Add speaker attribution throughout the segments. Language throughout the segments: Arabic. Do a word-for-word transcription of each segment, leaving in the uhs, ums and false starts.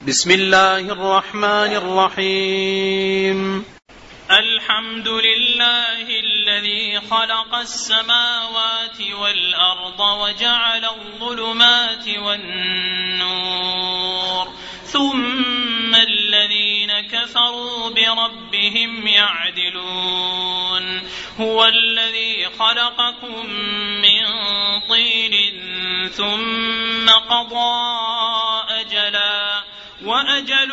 Speaker 1: بسم الله الرحمن الرحيم.
Speaker 2: الحمد لله الذي خلق السماوات والأرض وجعل الظلمات والنور ثم الذين كفروا بربهم يعدلون. هو الذي خلقكم من طين ثم قضى أجلا وأجل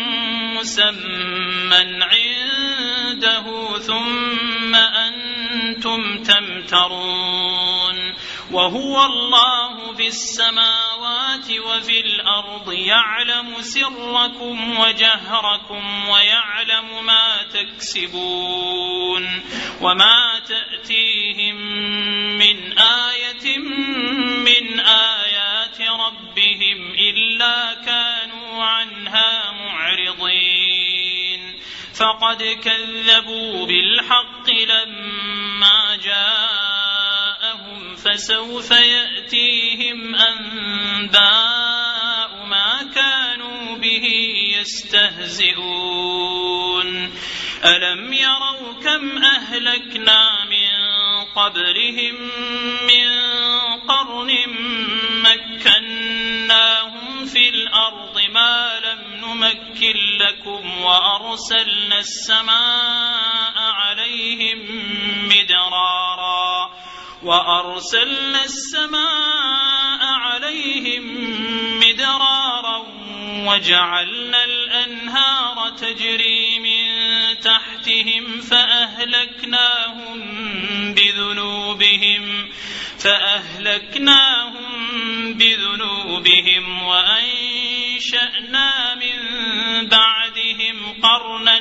Speaker 2: مسمى عنده ثم أنتم تمترون. وهو الله في السماوات وفي الأرض يعلم سركم وجهركم ويعلم ما تكسبون وما تأتيهم من آية من آيات ربهم إلا كانوا عنها معرضين. فقد كذبوا بالحق لما جاءهم فسوف يأتيهم أنباء ما كانوا به يستهزئون. ألم يروا كم أهلكنا من قبلهم من قرن مكناهم في الأرض ما لم نمكن لكم وأرسلنا السماء عليهم مدرارا وأرسلنا السماء عليهم مدرارا وجعلنا الأنهار تجري من تحتهم فأهلكناهم بذنوبهم فأهلكناهم بذنوبهم وأنشأنا من بعدهم قرنا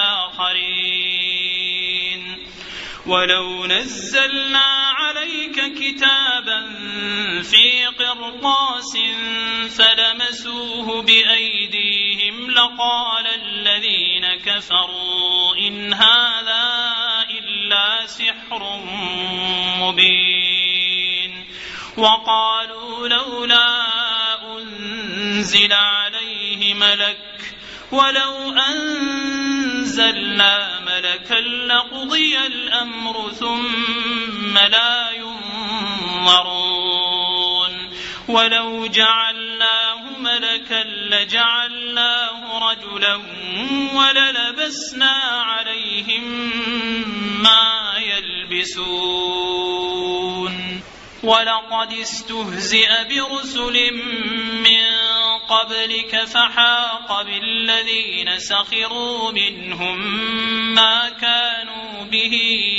Speaker 2: آخرين. ولو نزلنا عليك كتابا في قرطاس فلمسوه بأيديهم لقال الذين كفروا إن هذا إلا سحر مبين. وقالوا لولا أنزل عليه ملك ولو أنزلنا ملكا لقضي الأمر ثم لا ينظرون. ولو جعلناه ملكا لجعلناه رجلا وللبسنا عليهم ما يلبسون. ولقد استهزئ برسل من قبلك فحاق بالذين سخروا منهم ما كانوا به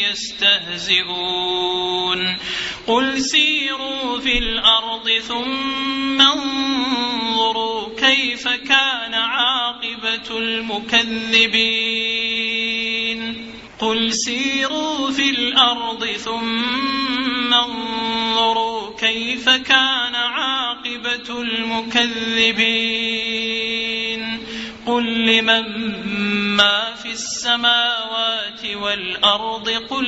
Speaker 2: يستهزئون. قل سيروا في الأرض ثم انظروا كيف كان عاقبة المكذبين. قل سيروا في الأرض ثم انظروا كيف كان عاقبة المكذبين. قل لمن ما في السماوات والأرض قل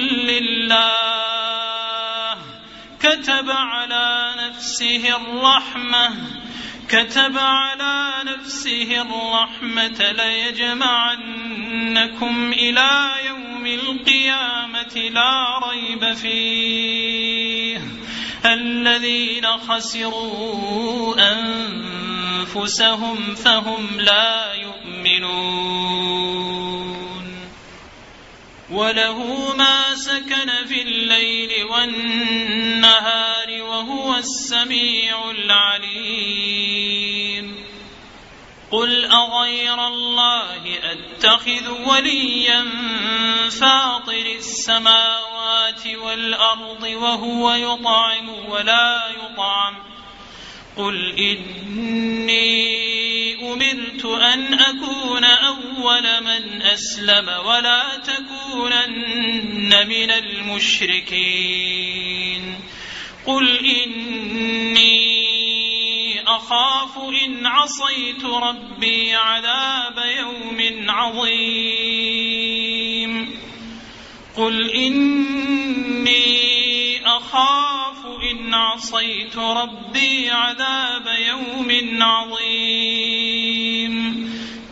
Speaker 2: لله كتب على نفسه الرحمة كتب على نفسه الرحمة ليجمعنكم إلى يوم القيامة لا ريب فيه. الذين خسروا أنفسهم فهم لا يؤمنون. وله ما سكن في الليل والنهار وهو السميع العليم. قل أغير الله أتخذ وليا فاطر السماوات والأرض وهو يطعم ولا يطعم. قل إني أمرت أن أكون أول من أسلم ولا تكونن من المشركين. قل إني أخاف إن عصيت ربي عذاب يوم عظيم. قل إني أخاف إن عصيت ربي عذاب يوم عظيم.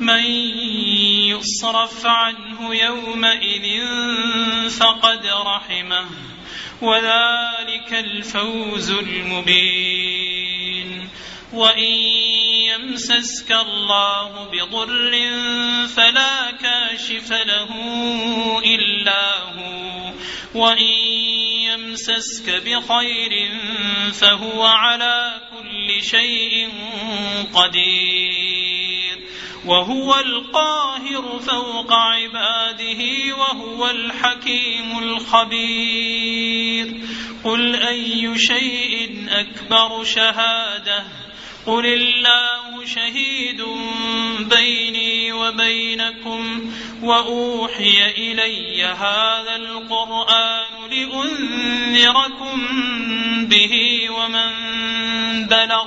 Speaker 2: من يصرف عنه يومئذ فقد رحمه وذلك الفوز المبين. وإن يمسسك الله بضر فلا كاشف له إلا هو وإن يمسسك بخير فهو على كل شيء قدير وهو القاهر فوق عباده وهو الحكيم الخبير. قل أي شيء أكبر شهادة قل الله شهيد بيني وبينكم وأوحي إلي هذا القرآن لأنذركم به ومن بلغ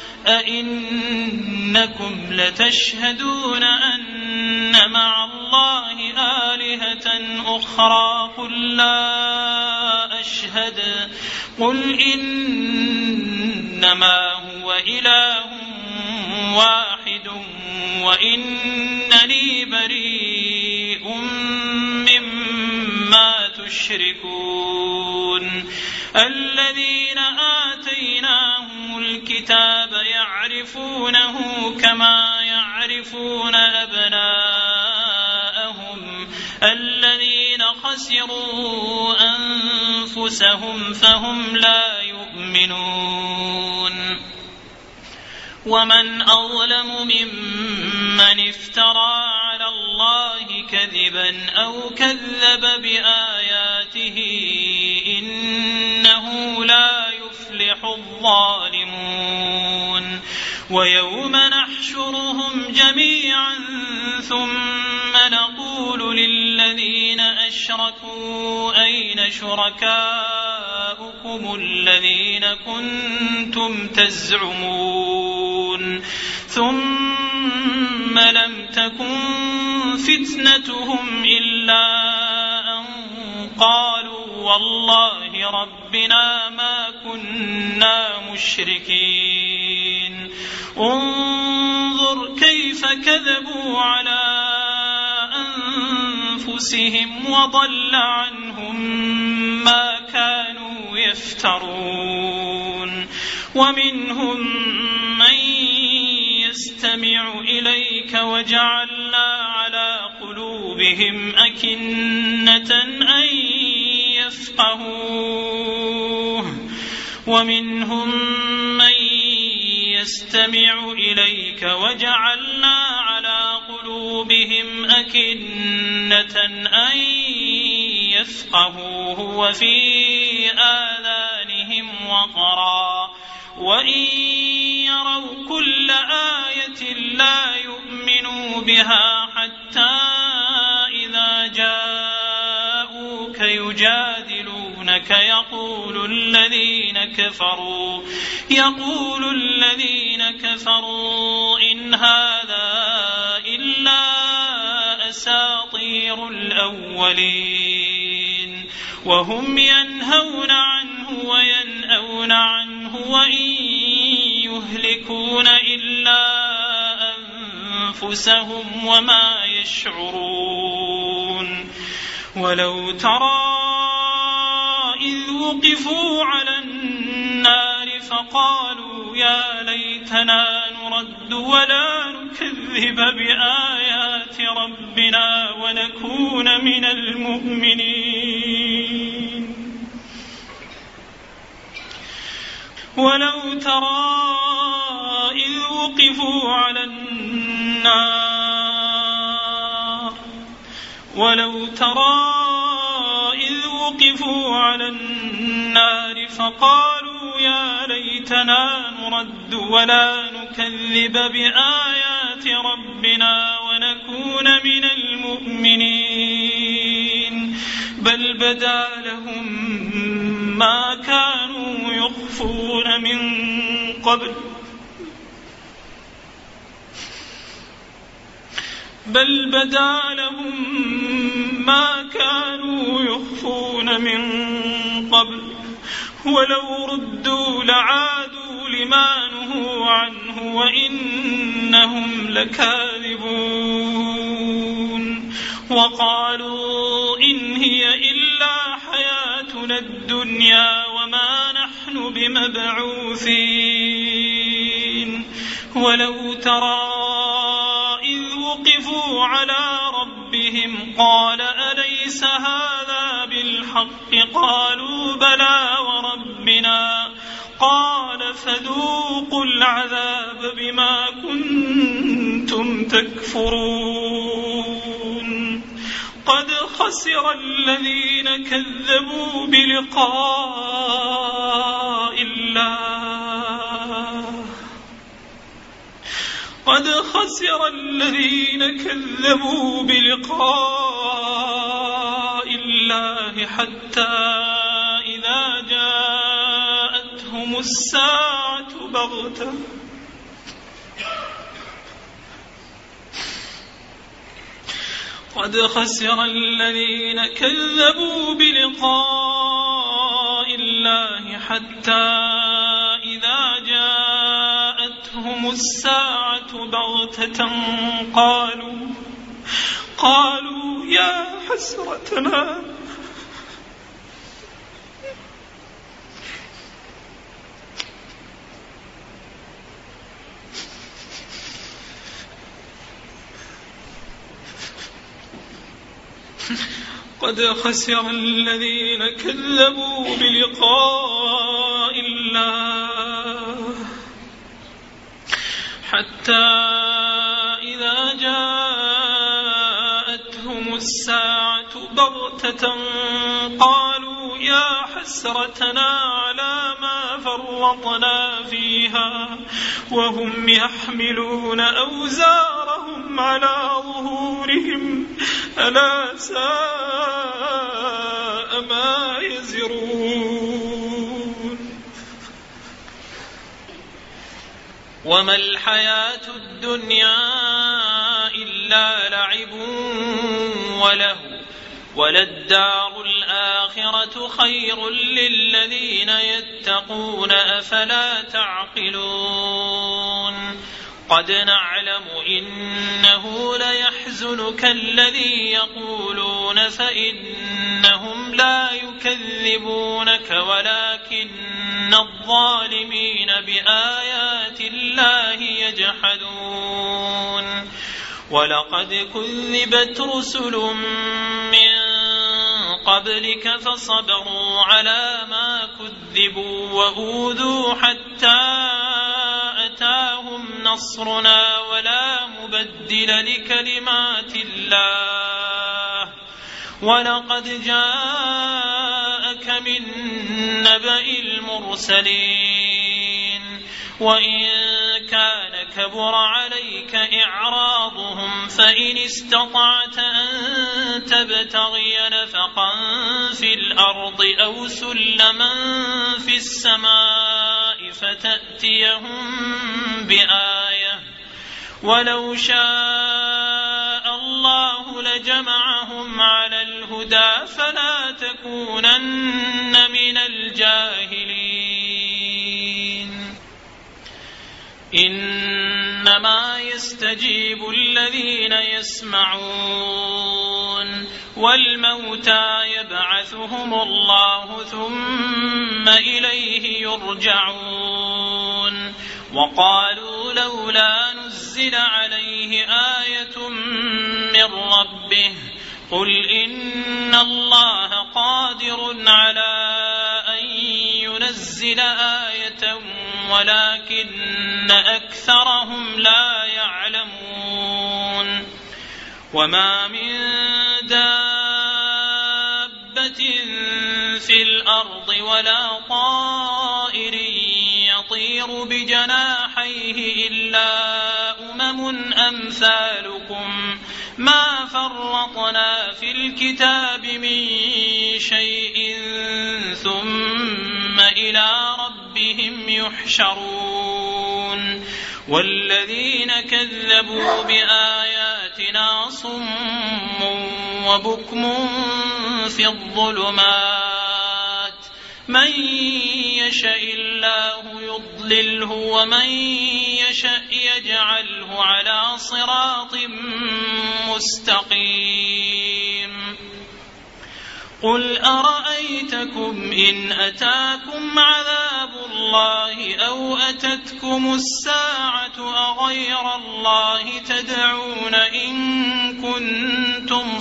Speaker 2: أئنكم لتشهدون أن مع الله آلهة أخرى قل لا أشهد قل إنما هو إله واحد وإنني بريء مما تشركون. الذين آتيناهم الكتاب يعرفونه كما يعرفون أبناءهم الذين خسروا أنفسهم فهم لا يؤمنون. ومن أظلم ممن افترى على الله كذبا أو كذب بآياته إنه لا يفلح الظالمون. ويوم نحشرهم جميعا ثم نقول للذين أشركوا أين شركاؤكم الذين كنتم تزعمون ثم لم تكن فتنتهم إلا أن قالوا والله ربنا ما كنا مشركين. انظر كيف كذبوا على أنفسهم وضل عنهم ما كانوا يفترون. ومنهم من يستمع إليك وجعلنا على قلوبهم أكنة أن يفقهوه ومنهم من يستمع إليك وجعلنا على قلوبهم أكنة أن يفقهوه وفي آذانهم وقرا وإن يروا كل آية لا يؤمنوا بها حتى إذا جاءوك يجادلونك يقول الذين كفروا يقول الذين كفروا إن هذا إلا أساطير الأولين وهم ينهون عنه وينأون عنه وإن يهلكون إلا أنفسهم وما يشعرون. ولو ترى إذ وقفوا على النار فقالوا يا ليتنا نرد ولا نكذب بآيات ربنا ونكون من المؤمنين. ولو ترى إذ وقفوا على النار ولو ترى إذ وقفوا على النار فقالوا يا ليتنا نرد ولا نكذب بآيات ربنا ونكون من المؤمنين بل بدا لهم ما كانوا يخفون من قبل بل بدا لهم ما كانوا يخفون من قبل ولو ردوا لعادوا لما نهوا عنه وإنهم لكاذبون. وقالوا إن هي إلا حياتنا الدنيا وما نحن بمبعوثين ولو ترى إذ وقفوا على ربهم قال أليس هذا بالحق قالوا بلى وربنا قال فذوقوا العذاب بما كنتم تكفرون قد خسر الذين كذبوا بلقاء الله قد خسر الذين كذبوا بلقاء الله حتى إذا جاءتهم الساعة بغتة قد خسر الذين كذبوا بلقاء الله حتى إذا جاءتهم الساعة بغتة قالوا قالوا يا حسرتنا قد خسر الذين كذبوا بلقاء الله حتى إذا جاءتهم الساعة بغتة قالوا يا حسرتنا على ما فرطنا فيها وهم يحملون أوزارهم على ظهورهم ألا ساء ما يزرون وما الحياة الدنيا إلا لعب وله وللدار الآخرة خير للذين يتقون أفلا تعقلون قد نعلم إنه ليحزنك الذي يقولون فإنهم لا يكذبونك ولكن الظالمين بآيات الله يجحدون ولقد كذبت رسل من قبلك فصبروا على ما كذبوا وأوذوا حتى أتاهم نصرنا ولا مبدل لكلمات الله ولقد جاءك من نبأ المرسلين وإن كان كبر عليك إعراضهم فإن استطعت أن تبتغي نفقا في الأرض أو سلما في السماء فتأتيهم بآية ولو شاء الله لجمعهم على الهدى فلا تكونن من الجاهلين إنما يستجيب الذين يسمعون والموتى يبعثهم الله ثم إليه يرجعون وقالوا لولا نزل عليه آية من ربه قل إن الله قادر على أن ينزل آية ولكن أكثرهم لا يعلمون وما من دابة في الأرض ولا طائر يطير بجناحيه إلا أمم أمثالكم ما فرطنا في الكتاب من شيء ثم إلى ربهم يحشرون والذين كذبوا بآياتنا صم وبكم في الظلمات من يشاء الله يضلله ومن يشاء يجعله على صراط مستقيم قل أرأيتكم إن أتاكم عذاب الله أو أتتكم الساعة أغير الله تدعون إن كنتم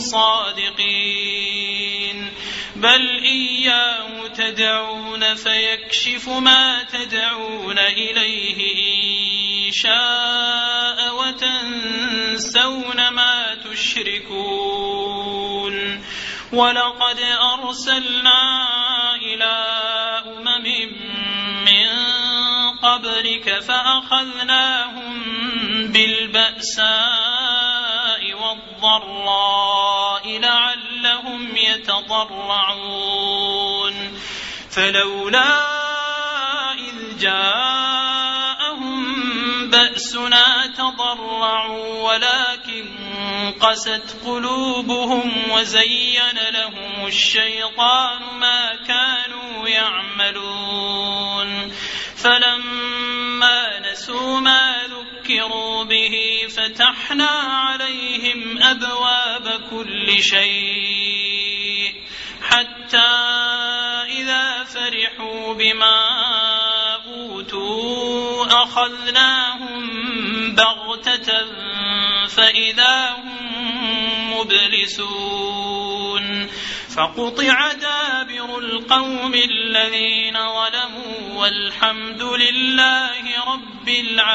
Speaker 2: صادقين بل إياه تدعون فيكشف ما تدعون إليه إن شاء وتنسون ما تشركون ولقد أرسلنا إلى أمم من قبلك فأخذناهم بالبأساء والضراء لعلهم يتضرعون فلولا إذ جاءهم بأسنا تضرعوا ولكن قست قلوبهم وزين لهم الشيطان ما كانوا يعملون فلما نسوا ما ذكروا به فتحنا عليهم أبواب كل شيء حتى إذا فرحوا بما أوتوا أخذناهم بغتة فإذا هم مبلسون فقطع دابر القوم الذين ظلموا والحمد لله رب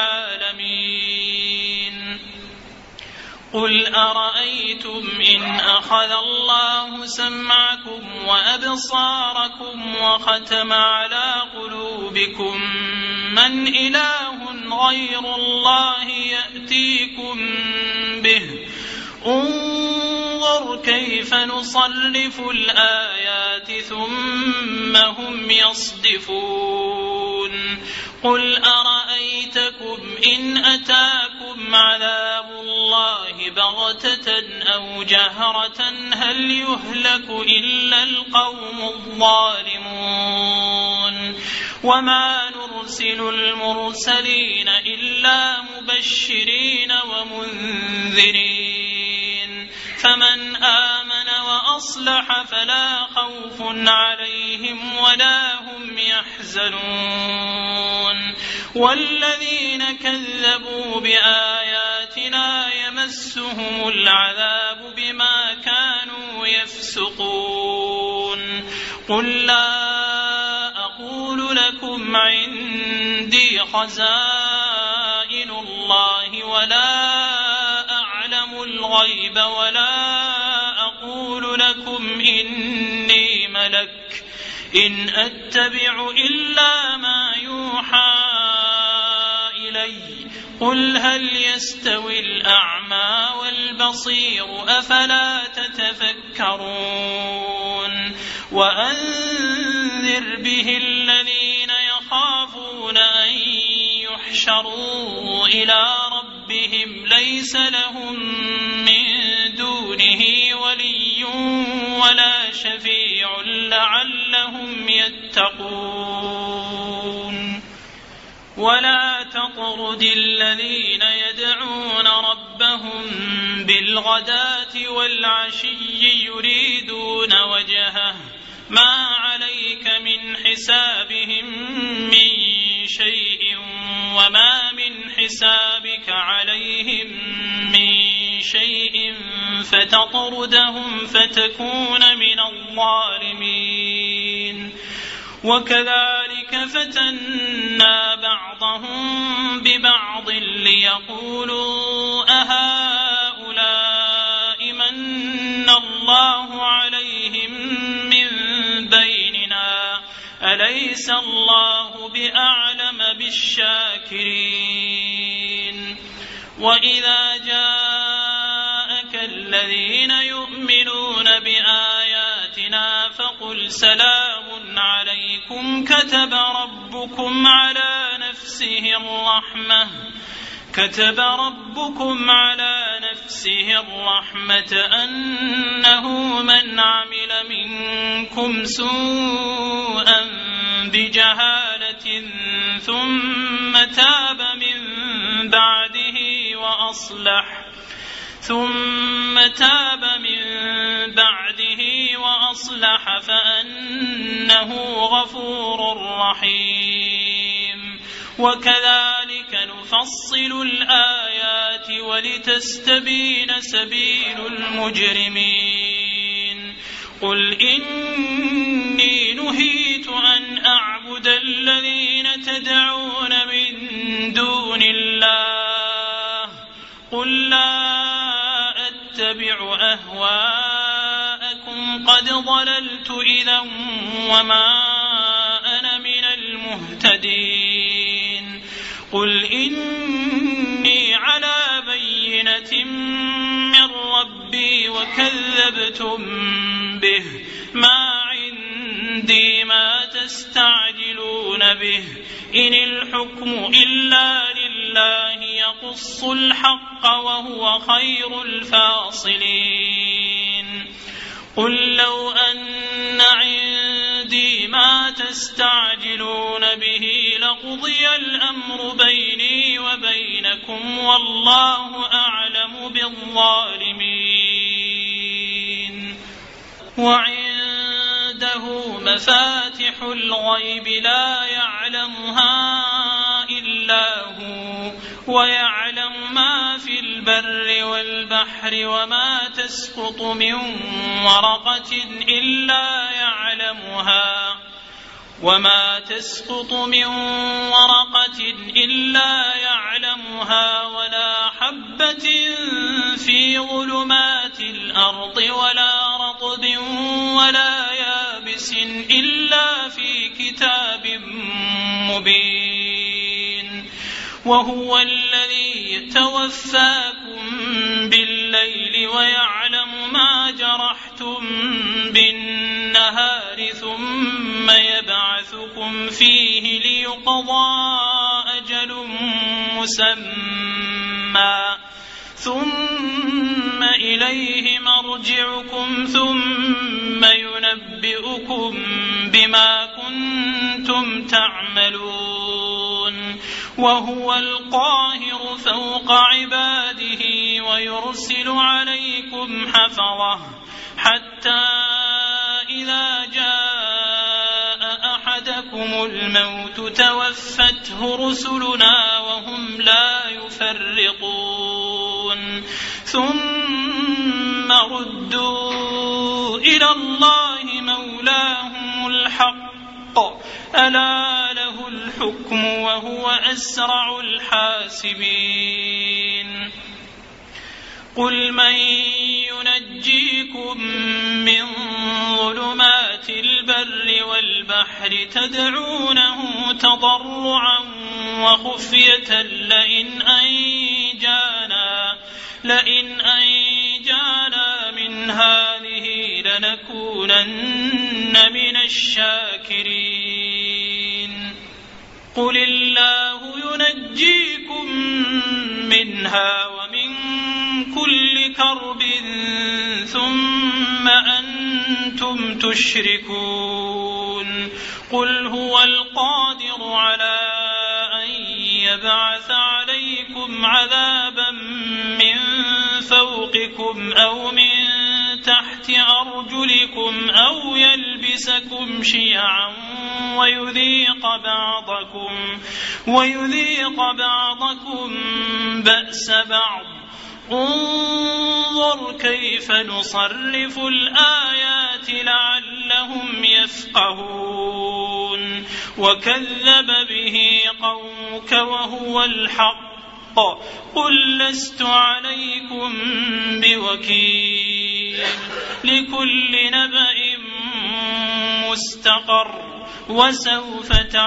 Speaker 2: العالمين قل أرأيتم إن أخذ الله سمعكم وأبصاركم وختم على قلوبكم من إله غير الله يأتيكم به انظر كيف نصرف الآيات ثم هم يصدفون قل أرأيتكم إن أتاكم عذاب الله بغتة أو جهرة هل يهلك إلا القوم الظالمون وما نرسل المرسلين إلا مبشرين ومنذرين فمن آمن وأصلح فلا خوف عليهم ولا هم يحزنون والذين كذبوا بآياتنا يمسهم العذاب بما كانوا يفسقون قل لا أقول لكم عندي خزائن الله ولا أعلم الغيب ولا أقول لكم إني ملك إن أتبع إلا ما يوحى إلي قل هل يستوي الأعمى والبصير أفلا تتفكرون وأنذر به الذين يخافون أن يحشروا إلى ربهم ليس لهم من دونه ولي ولا شفيع لعلهم يتقون ولا تطرد الذين يدعون ربهم بالغداة والعشي يريدون وجهه ما عليك من حسابهم من شيء وما من حسابك عليهم من شيء فتطردهم فتكون من الظالمين وكذلك فتنا بعضهم ببعض ليقولوا أهؤلاء من الله عليهم من بيننا أليس الله بأعلم بالشاكرين وإذا جاءك الذين يؤمنون بآياتنا فقل سلام عليكم كتب ربكم على نفسه الرحمة كتب ربكم على نفسه الرحمة أنه من عمل منكم سوءا بجهالة ثم تاب من بعده وأصلح ثم تاب من بعده وأصلح فأنه غفور رحيم. وكذلك نفصل الآيات ولتستبين سبيل المجرمين. قل إني نهيت أن أعبد الذين تدعون من دون الله قل لا أتبع أهواءكم قد ضللت إذا وما أنا من المهتدين. قل إني على بينة من ربي وكذبتم به ما عندي ما تستعجلون به إن الحكم إلا لله يقص الحق وهو خير الفاصلين. قل لو أن عندي ما تستعجلون به لقضي الأمر بيني وبينكم والله أعلم بالظالمين. وعنده مفاتح الغيب لا يعلمها إلا هو ويعلم ما في البر والبحر وما تسقط من ورقة إلا يعلمها وما تسقط من ورقة إلا يعلمها ولا حبة في ظلمات الأرض ولا رطب ولا يابس إلا في كتاب مبين. وهو الذي يتوفاكم بالليل ويعلم ما جرحتم بالنهار ثم يبعثكم فيه ليقضى أجل مسمى ثم إليه مرجعكم ثم ينبئكم بما كنتم تعملون. وهو القاهر فوق عباده ويرسل عليكم حفظه حتى إذا جاء أحدكم الموت توفته رسلنا وهم لا يفرطون. ثم ردوا إلى الله مولاهم الحق ألا له الحكم وهو أسرع الحاسبين. قل من ينجيكم من ظلمات البر والبحر تدعونه تضرعا وخفية لئن أنجانا لئن أنجانا من هذه لنكونن من الشاكرين. قل الله ينجيكم منها ومن كل كرب ثم أنتم تشركون. قل هو القادر على أن يبعث عليكم عذابا من فوقكم أو من تحت أرجلكم أو يلبسكم شيعا ويذيق بعضكم ويذيق بعضكم بأس بعض. انظر كيف نصرف الآيات لعلهم يفقهون. وكذب به قومك وهو الحق قل لست عليكم بوكيل. لكل نبأ مستقر وسوف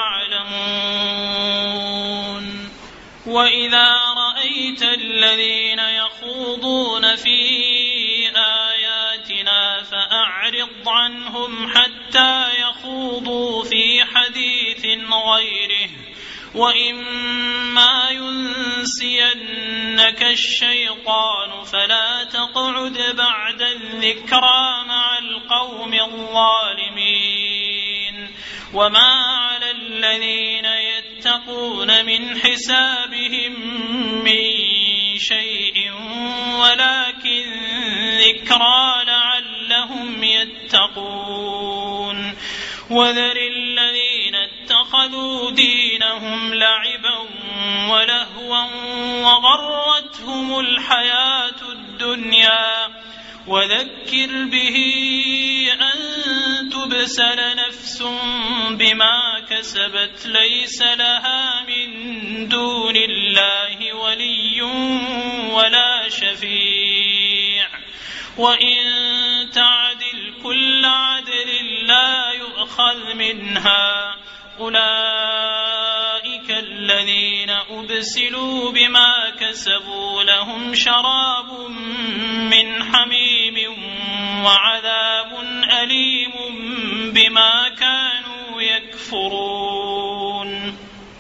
Speaker 2: تعلمون. وإذا رأيت الذين يخوضون في آياتنا فأعرض عنهم حتى يخوضوا في حديث غيره وإما ينسينك الشيطان فلا تقعد بعد الذكرى مع القوم الظالمين. وما على الذين يتقون من حسابهم من شيء ولكن ذكرى لعلهم يتقون وذر الذين اتخذوا دينهم لعبا ولهوا وغرتهم الحياة الدنيا وذكر به أن تبسل نفس بما كسبت ليس لها من دون الله ولي ولا شفيع وإن تعدل كل عدل لا يؤخذ منها أولئك الذين أبسلوا بما كسبوا لهم شراب من حميم وعذاب أليم بما كانوا يكفرون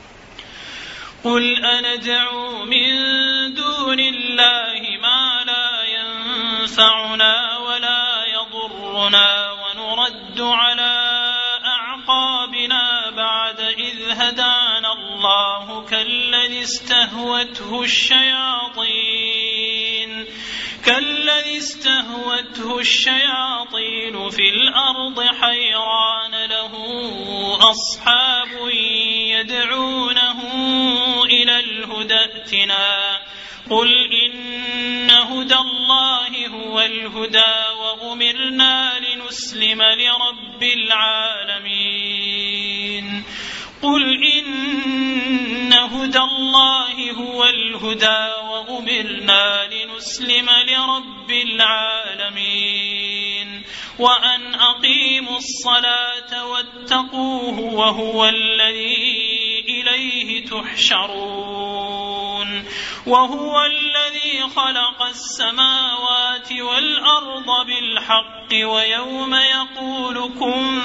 Speaker 2: قل أندعو من دون الله ما لا ينفعنا ولا يضرنا ونرد على أعقابنا بعد إذ هدانا الله كالذي استهوته الشياطين كالذي استهوته الشياطين في الأرض حيران له أصحاب يدعونه إلى الهدى ائتنا قل إن هدى الله هو الهدى وأمرنا لنسلم لرب العالمين قل إن هدى الله هو الهدى وأمرنا لنسلم لرب العالمين وأن أقيموا الصلاة واتقوه وهو الذي إليه تحشرون وهو الذي خلق السماوات والأرض بالحق ويوم يقول كن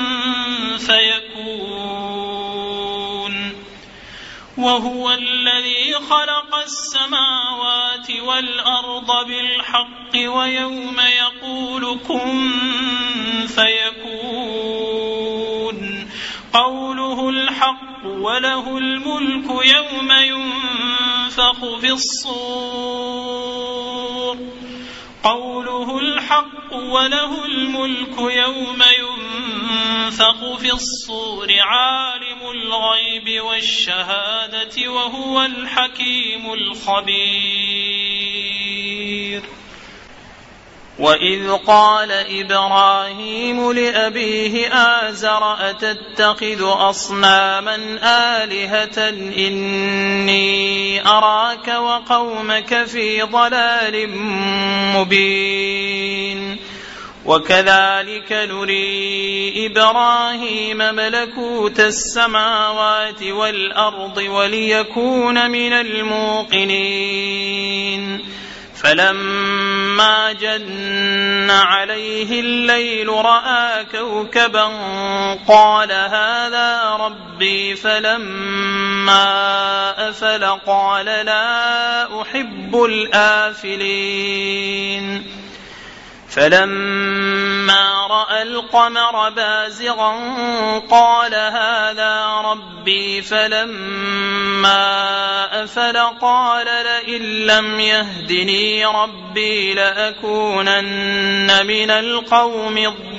Speaker 2: فيكون وهو الذي خلق السماوات والأرض بالحق ويوم يقول كن فيكون قوله الحق وله الملك يوم ينفخ في الصور قوله الحق وله الملك يوم ينفخ في الصور عالم الغيب والشهادة وهو الحكيم الخبير
Speaker 1: وإذ قال إبراهيم لأبيه آزر أتتخذ أصناما آلهة إني أراك وقومك في ضلال مبين وكذلك نري إبراهيم ملكوت السماوات والأرض وليكون من الموقنين فلما جن عليه الليل رأى كوكبا قال هذا ربي فلما أفل قال لا أحب الآفلين فلما رأى القمر بازغا قال هذا ربي فلما أفل قال لئن لم يهدني ربي لأكونن من القوم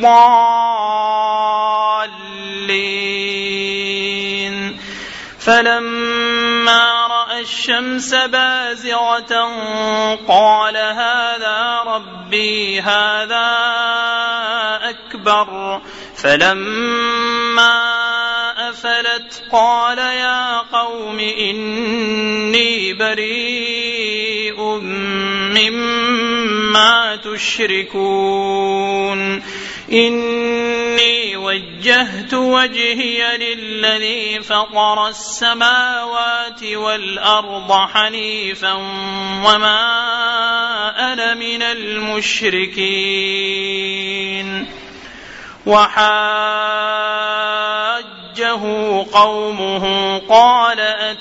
Speaker 1: الضالين فلما رأى الشمس بازغة قال هذا ربي هذا أكبر فلما أفلت قال يا قوم إني بريء مما تشركون إني وجهت وجهي للذي فطر السماوات والأرض حنيفا وما أنا من المشركين وحاجه قومه قال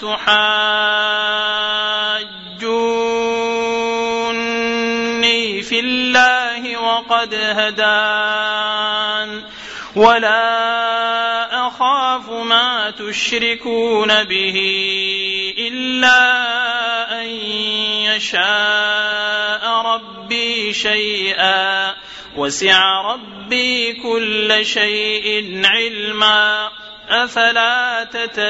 Speaker 1: أتحاجوني في الله وقد هدان ولا أخاف ما تشركون به إلا أن يشاء ربي شيئا وسع ربي كل شيء علما أفلا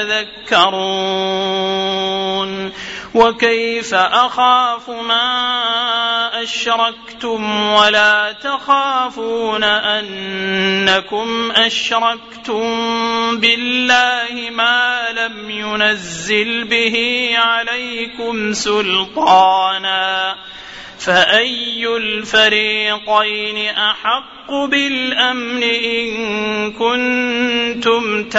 Speaker 1: تتذكرون وكيف أخاف ما أشركتم ولا تخافون أنكم أشركتم بالله ما لم ينزل به عليكم سلطانا فأي الفريقين أحق بالأمن إن كنتم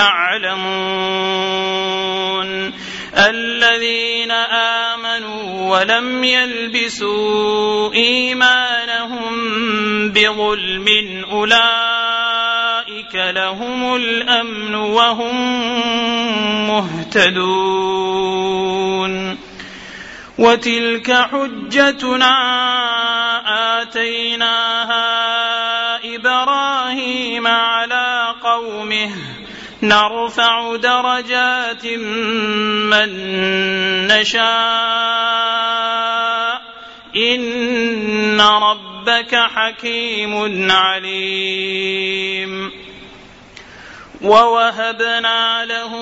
Speaker 1: تعلمون الذين آمنوا ولم يلبسوا إيمانهم بظلم أولئك لهم الأمن وهم مهتدون وتلك حجتنا آتيناها إبراهيم على قومه نرفع درجات من نشاء إن ربك حكيم عليم ووهبنا له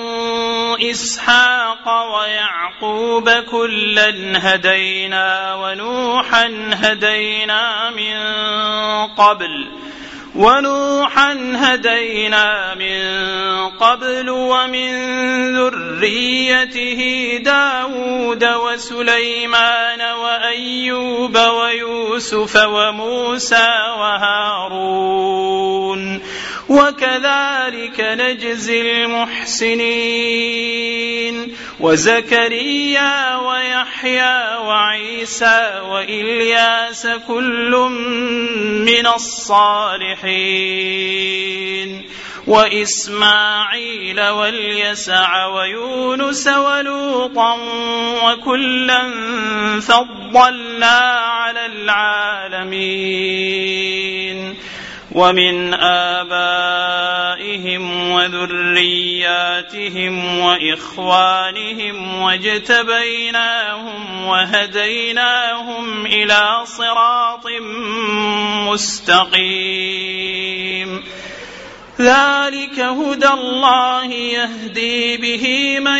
Speaker 1: إسحاق ويعقوب كلا هدينا ونوحا هدينا من قبل ونوحا هدينا من قبل ومن ذريته داود وسليمان وأيوب ويوسف وموسى وهارون وكذلك نجزي المحسنين وزكريا ويحيى وعيسى وإلياس كل من الصالحين وإسماعيل واليسع ويونس ولوطا وكلا فضلنا على العالمين ومن آبائهم وذرياتهم وإخوانهم واجتبيناهم وهديناهم إلى صراط مستقيم ذلك هدى الله يهدي به من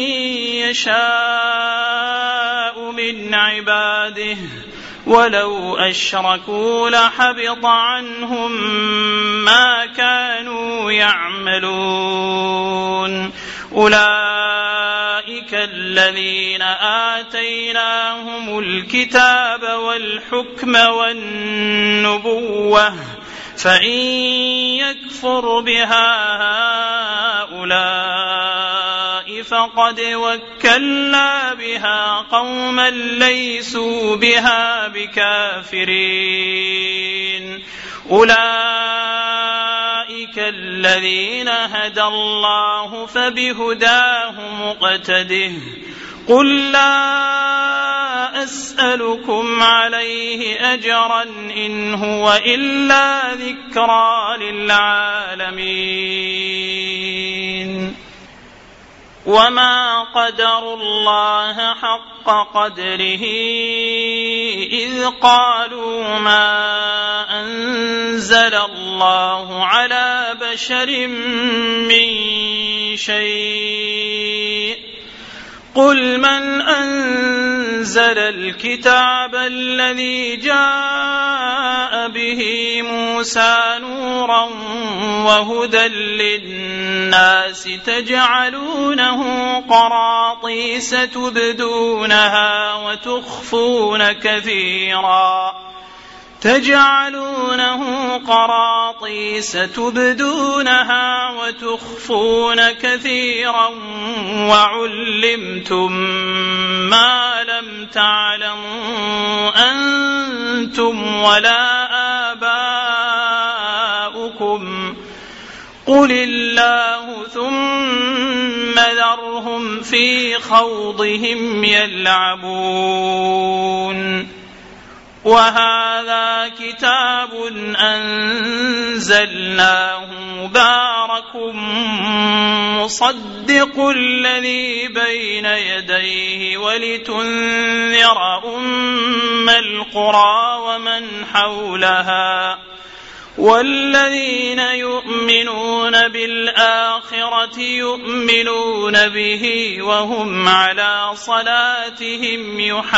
Speaker 1: يشاء من عباده ولو أشركوا لحبط عنهم ما كانوا يعملون أولئك الذين آتيناهم الكتاب والحكم والنبوة فإن يكفر بها هؤلاء فقد وكلنا بها قوما ليسوا بها بكافرين أولئك الذين هدى الله فبهداه مقتده قل لا أسألكم عليه أجرا إن هو إلا ذكرى للعالمين وما قدروا الله حق قدره إذ قالوا ما أنزل الله على بشر من شيء قل من أنزل الكتاب الذي جاء به موسى نورا وهدى للناس تجعلونه قراطيس تبدونها وتخفون كثيرا تجعلونه قراطيس تبدونها وتخفون كثيرا وعلمتم ما لم تعلموا أنتم ولا آباؤكم قل الله ثم ذرهم في خوضهم يلعبون وهذا كتاب أنزلناه مبارك معكم مصدق الذي بين يديه ولتنذر أم القرى ومن حولها والذين يؤمنون بالآخرة يؤمنون به وهم على صلاتهم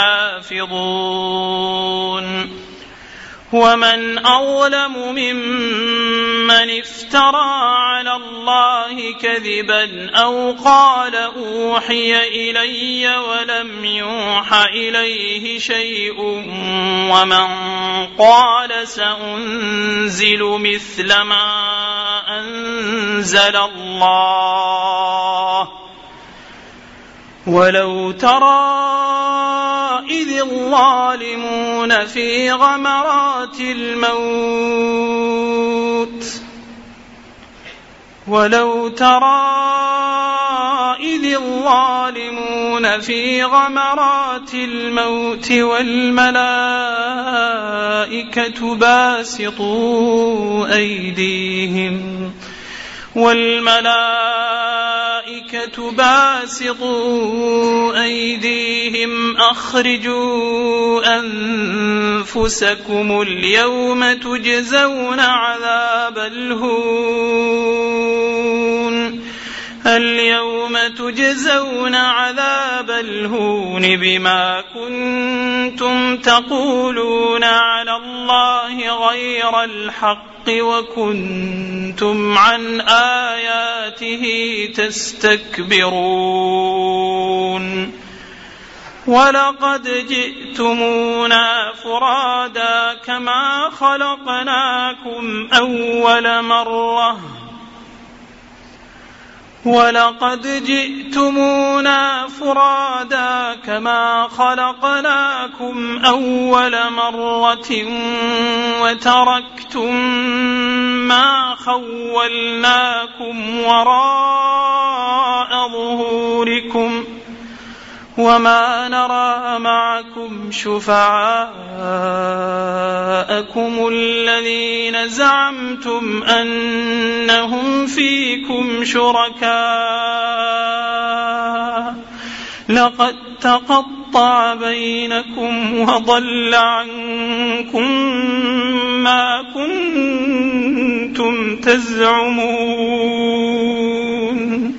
Speaker 1: يحافظون ومن أظلم ممن افترى على الله كذبا أو قال أوحي إلي ولم يوحى إليه شيء ومن قال سأنزل مثل ما أنزل الله ولو ترى إذ الظالمون في غمرات الموت ولو ترى إذ الظالمون في غمرات الموت والملائكة باسطوا أيديهم والملائكة باسطوا أيديهم أخرجوا أنفسكم اليوم تجزون عذاب الهون اليوم تجزون عذاب الهون بما كنتم تقولون على الله غير الحق وكنتم عن آياته تستكبرون ولقد جئتمونا فرادا كما خلقناكم أول مرة ولقد جئتمونا فرادا كما خلقناكم أول مرة وتركتم ما خولناكم وراء ظهوركم وما نرى معكم شفعاءكم الذين زعمتم أنهم فيكم شركاء لقد تقطع بينكم وضل عنكم ما كنتم تزعمون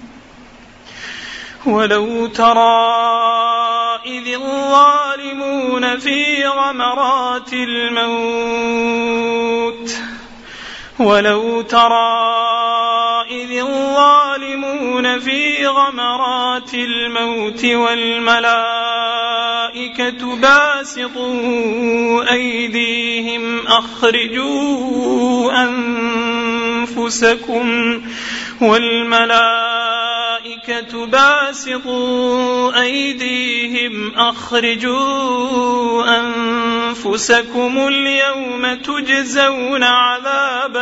Speaker 1: ولو ترى إذ الظالمون في غمرات الموت ولو ترى إذ الظالمون في غمرات الموت والملائكة باسطوا أيديهم أخرجوا أنفسكم والملائكة باسطوا أيديهم أخرجوا أنفسكم اليوم تجزون عذاب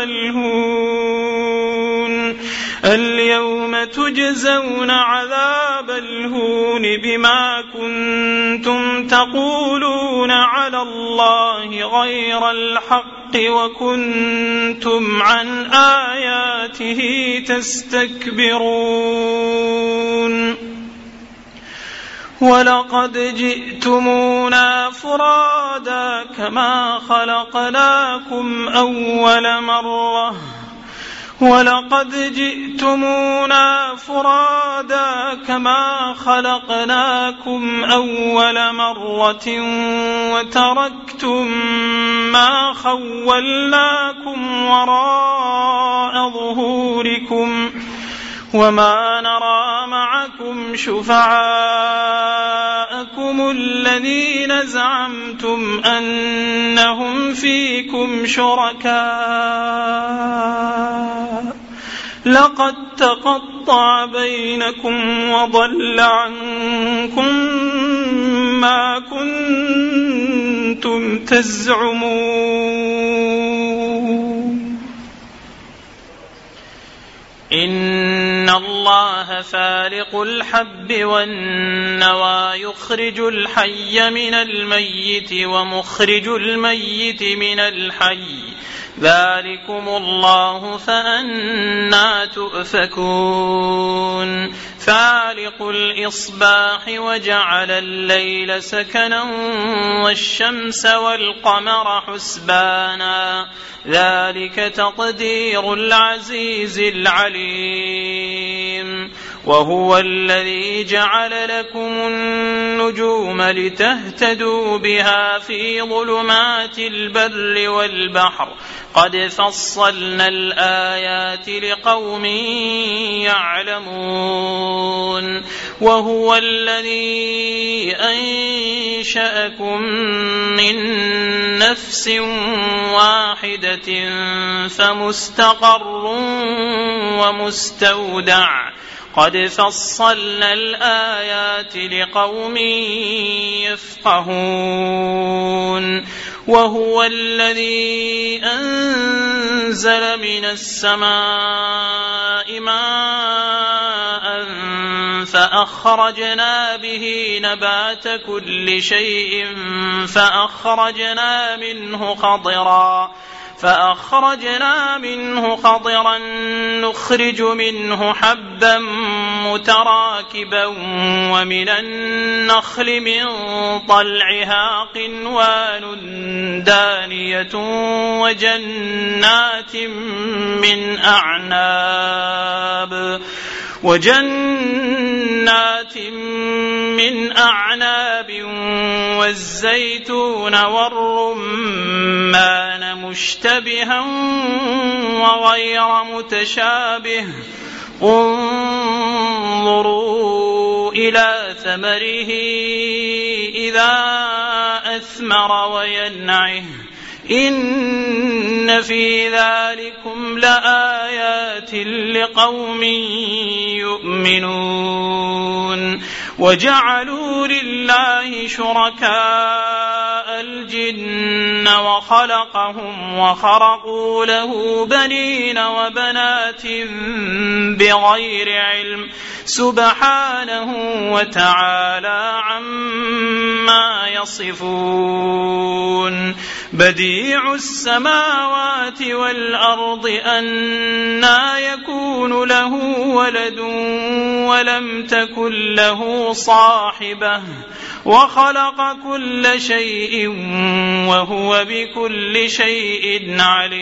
Speaker 1: الهون اليوم تجزون عذاب الهون بما كنتم تقولون على الله غير الحق وكنتم عن آياته تستكبرون ولقد جئتمونا فرادا كما خلقناكم أول مرة ولقد جئتمونا فرادا كما خلقناكم أول مرة وتركتم ما خولناكم وراء ظهوركم وما نرى معكم شفعاءكم الذين زعمتم أنهم فيكم شركاء لقد تقطع بينكم وضل عنكم ما كنتم تزعمون إن الله فالق الحب والنوى يخرج الحي من الميت ومخرج الميت من الحي ذلكم الله فأنى تؤفكون فالق الإصباح وجعل الليل سكنا والشمس والقمر حسبانا ذلك تقدير العزيز العليم وهو الذي جعل لكم النجوم لتهتدوا بها في ظلمات البر والبحر قد فصلنا الآيات لقوم يعلمون وهو الذي أنشأكم من نفس واحدة فمستقر ومستودع قد فصلنا الآيات لقوم يفقهون وهو الذي أنزل من السماء ماء فأخرجنا به نبات كل شيء فأخرجنا منه خضرا فأخرجنا منه خضرا نخرج منه حبا متراكبا ومن النخل من طلعها قنوان دانية وجنات من أعناب وجنات من أعناب والزيتون والرمان مشتبها وغير متشابه انظروا إلى ثمره إذا أثمر وينعه إن في ذلكم لآيات لقوم يؤمنون وجعلوا لله شركاء الجن وخلقهم وخرقوا له بنين وبنات بغير علم سبحانه وتعالى عما يصفون بديع السماوات والأرض أنى يكون له ولد ولم تكن له صاحبة وخلق كل شيء وهو بكل شيء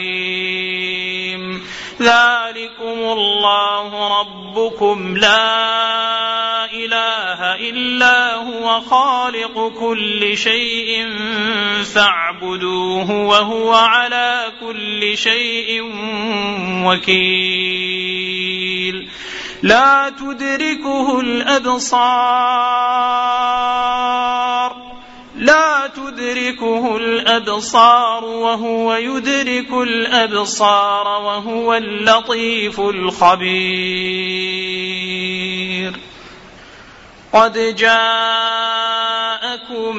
Speaker 1: عليم ذلكم الله ربكم لا إله إلا هو خالق كل شيء فاعبدوه وهو على كل شيء وكيل لا تدركه الأبصار لا تدركه الأبصار وهو يدرك الأبصار وهو اللطيف الخبير قد جاءكم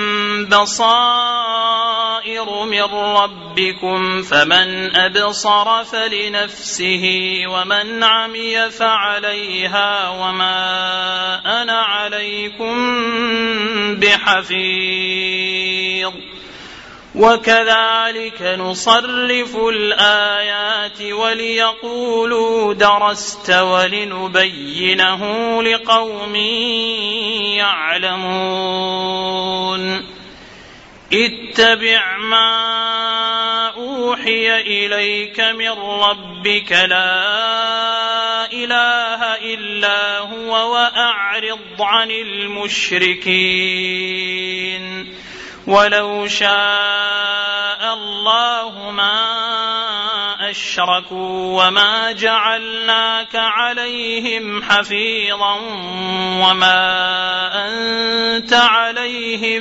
Speaker 1: بصائر من ربكم فمن أبصر فلنفسه ومن عمي فعليها وما أنا عليكم بحفيظ وكذلك نصرف الآيات وليقولوا درست ولنبينه لقوم يعلمون اتبع ما أوحي إليك من ربك لا إله إلا هو وأعرض عن المشركين ولو شاء الله ما أشركوا وما جعلناك عليهم حفيظا وما أنت عليهم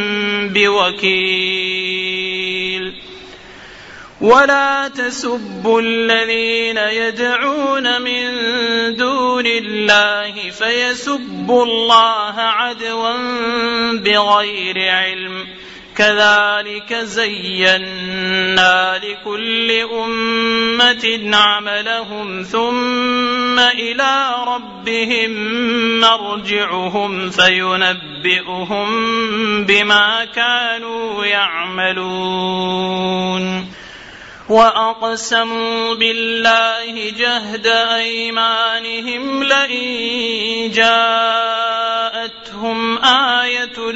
Speaker 1: بوكيل ولا تسبوا الذين يدعون من دون الله فيسبوا الله عدوا بغير علم كذلك زينا لكل أمة عملهم ثم إلى ربهم مرجعهم فينبئهم بما كانوا يعملون وأقسموا بالله جهد أيمانهم لئن جاءتهم آية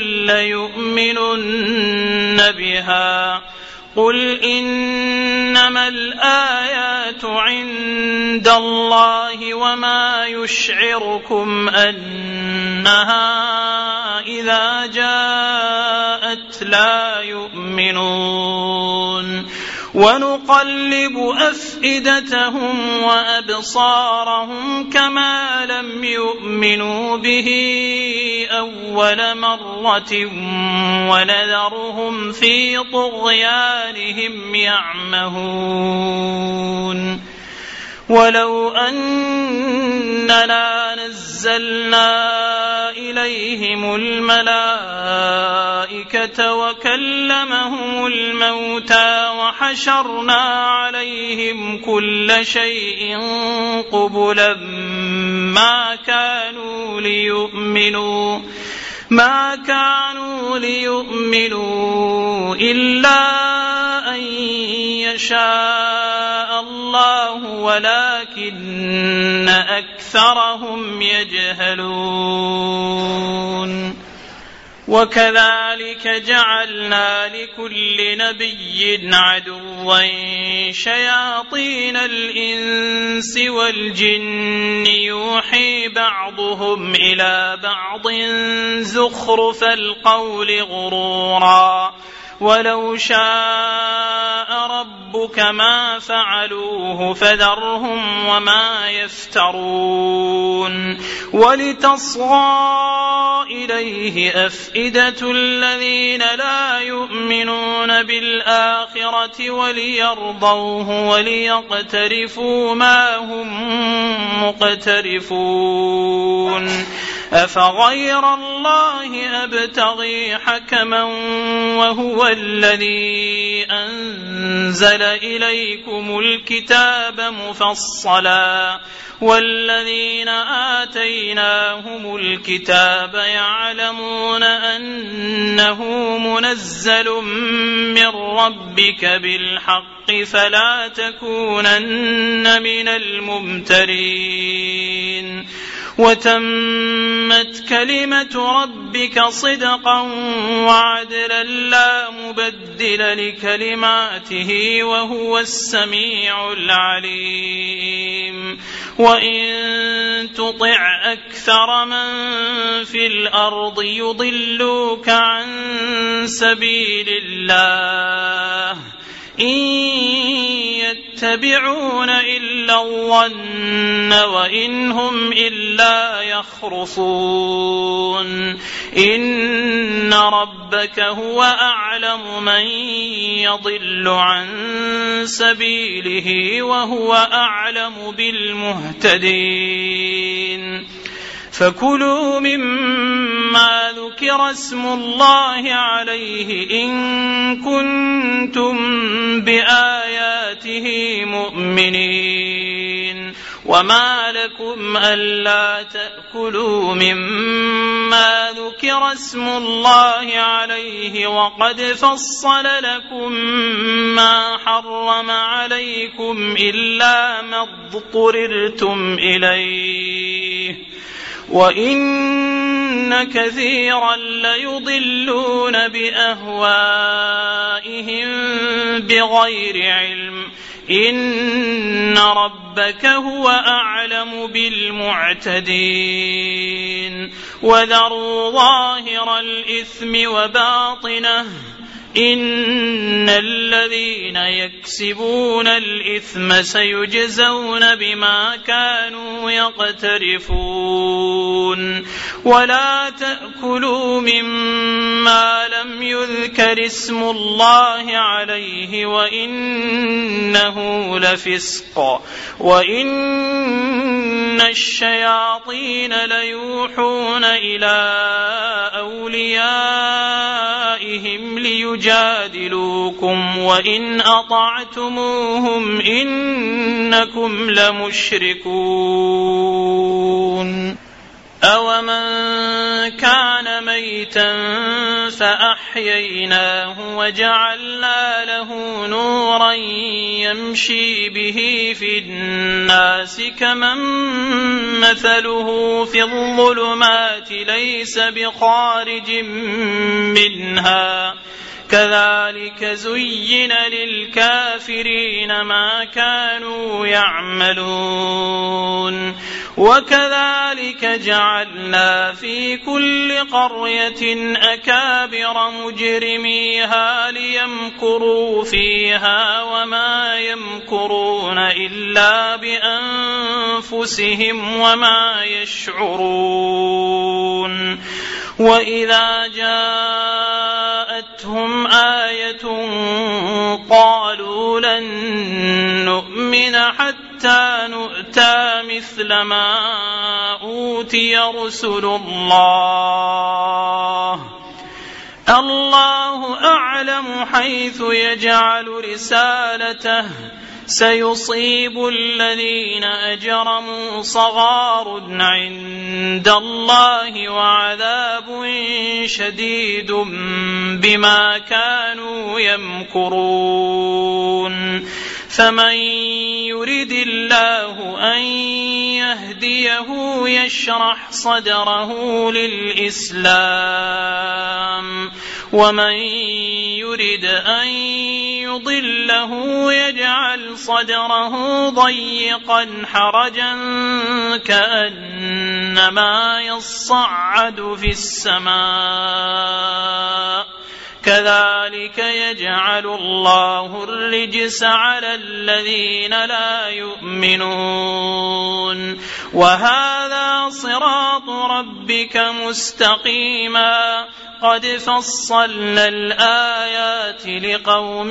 Speaker 1: ليؤمنن بها قل إنما الآيات عند الله وما يشعركم أنها إذا جاءت لا يؤمنون ونقلب أفئدتهم وأبصارهم كما لم يؤمنوا به أول مرة ونذرهم في طغيانهم يعمهون ولو أننا نزلنا إليهم الملائكة وكلمهم الموتى وحشرنا عليهم كل شيء قبلا ما كانوا ليؤمنوا ما كانوا ليؤمنوا إلا أن يشاء الله ولكن أكثرهم يجهلون وكذلك جعلنا لكل نبي عدوا شياطين الإنس والجن يوحي بعضهم إلى بعض زخرف القول غرورا ولو شاء ربك ما فعلوه فذرهم وما يفترون ولتصغى إليه أفئدة الذين لا يؤمنون بالآخرة وليرضوه وليقترفوا ما هم مقترفون أفغير الله أبتغي حكما وهو الذي أنزل إليكم الكتاب مفصلا والذين آتيناهم الكتاب يعلمون أنه منزل من ربك بالحق فلا تكونن من الممترين وتمت كلمة ربك صدقا وعدلا لا مبدل لكلماته وهو السميع العليم وإن تطع أكثر من في الأرض يضلوك عن سبيل الله إن يتبعون إلا الظن وإن هم إلا يخرصون إن ربك هو أعلم من يضل عن سبيله وهو أعلم بالمهتدين فكلوا مما ذكر اسم الله عليه إن كنتم بآياته مؤمنين وما لكم ألا تأكلوا مما ذكر اسم الله عليه وقد فصل لكم ما حرم عليكم إلا ما اضطررتم إليه وإن كثيرا ليضلون بأهوائهم بغير علم إن ربك هو أعلم بالمعتدين وذروا ظاهر الإثم وباطنه إن الذين يكسبون الإثم سيجزون بما كانوا يقترفون ولا تأكلوا مما لم يذكر اسم الله عليه وإنه لفسق وإن الشياطين ليوحون إلى أوليائهم ليجادلوكم وإن أطعتموهم إنكم لمشركون أومن كان ميتا فأحييناه وجعلنا له نورا يمشي به في الناس كمن مثله في الظلمات ليس بخارج منها كذلك زين للكافرين ما كانوا يعملون وكذلك جعلنا في كل قرية أكابر مجرميها ليمكروا فيها وما يمكرون إلا بأنفسهم وما يشعرون وإذا جاءتهم آية قالوا لن نؤمن حتى نؤتى مثل ما أوتي رسل الله الله أعلم حيث يجعل رسالته سيصيب الذين أجرموا صغار عند الله وعذاب شديد بما كانوا يمكرون فمن يرد الله أن يهديه يشرح صدره للإسلام ومن يرد أن يضله يجعل صدره ضيقا حرجا كأنما يصعد في السماء كذلك يجعل الله الرجس على الذين لا يؤمنون وهذا صراط ربك مستقيما قد فصلنا الآيات لقوم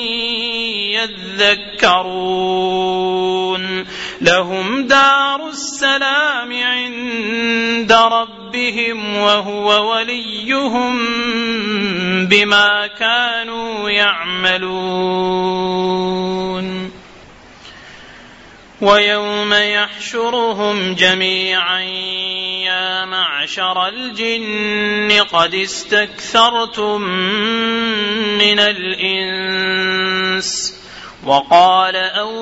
Speaker 1: يذكرون لهم دار السلام عند ربهم وهو وليهم بما كانوا يعملون ويوم يحشرهم جميعا يا معشر الجن قد استكثرتم من الإنس وقال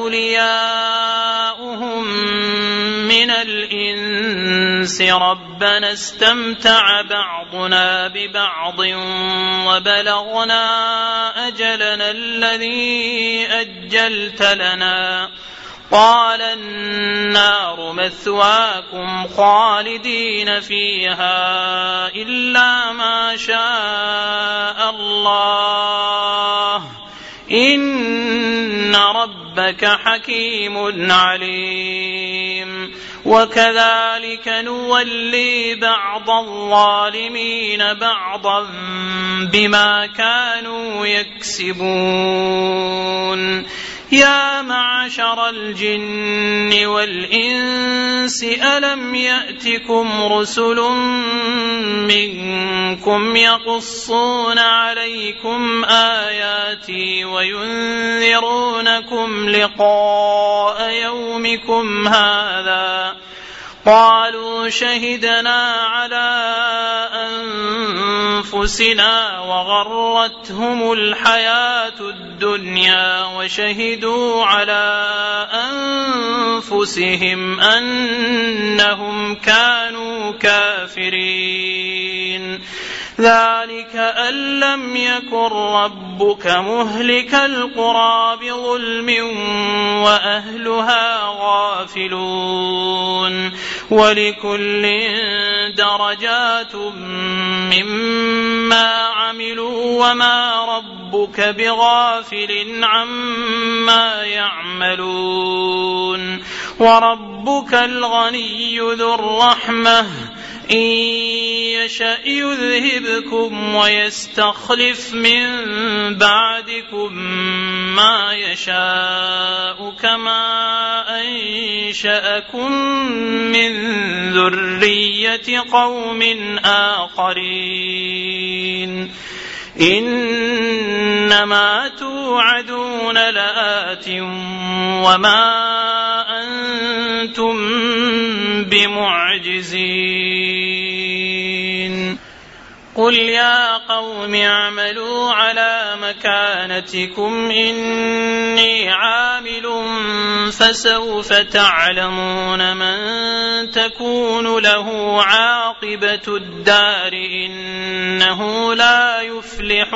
Speaker 1: أولياؤهم من الإنس ربنا استمتع بعضنا ببعض وبلغنا أجلنا الذي أجلت لنا قال النار مثواكم خالدين فيها إلا ما شاء الله إن ربك حكيم عليم وكذلك نولي بعض الظالمين بعضا بما كانوا يكسبون يا معشر الجن والإنس ألم يأتكم رسل منكم يقصون عليكم آياتي وينذرونكم لقاء يومكم هذا قالوا شهدنا على أنفسنا وغرتهم الحياة الدنيا وشهدوا على أنفسهم أنهم كانوا كافرين ذلك أن لم يكن ربك مهلك القرى بظلم وأهلها غافلون ولكل درجات مما عملوا وما ربك بغافل عما يعملون وربك الغني ذو الرحمة إن يشأ يذهبكم ويستخلف من بعدكم ما يشاء كما أنشأكم من ذرية قوم آخرين إنما توعدون لآت وما أنتم بمعجزين قل يا قوم اعملوا على مكانتكم إني عامل فسوف تعلمون من تكون له عاقبة الدار إنه لا يفلح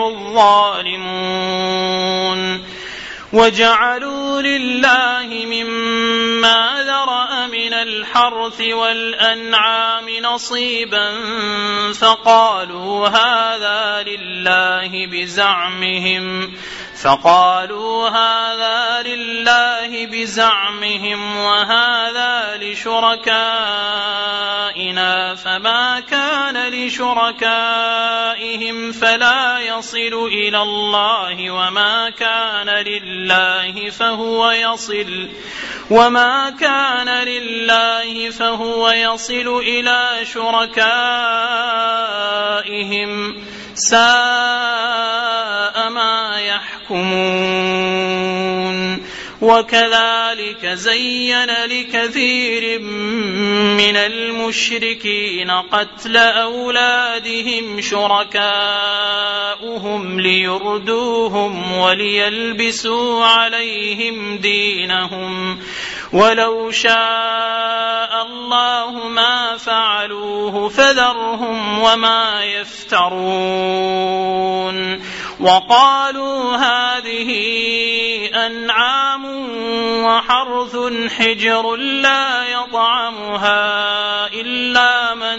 Speaker 1: الظالمون وجعلوا لله مما ذرأ من الحرث والأنعام نصيبا فقالوا هذا لله بزعمهم فقالوا هذا لله بزعمهم وهذا لشركائنا فما كان لشركائهم فلا يصل إلى الله وما كان لله فهو يصل وما كان لله فهو يصل إلى شركائهم ساء ما يحكمون وكذلك زين لكثير من المشركين قتل أولادهم شركاؤهم ليردوهم وليلبسوا عليهم دينهم ولو شاء الله ما فعلوه فذرهم وما يفترون وقالوا هذه أنعام وحرث حجر لا يطعمها إلا من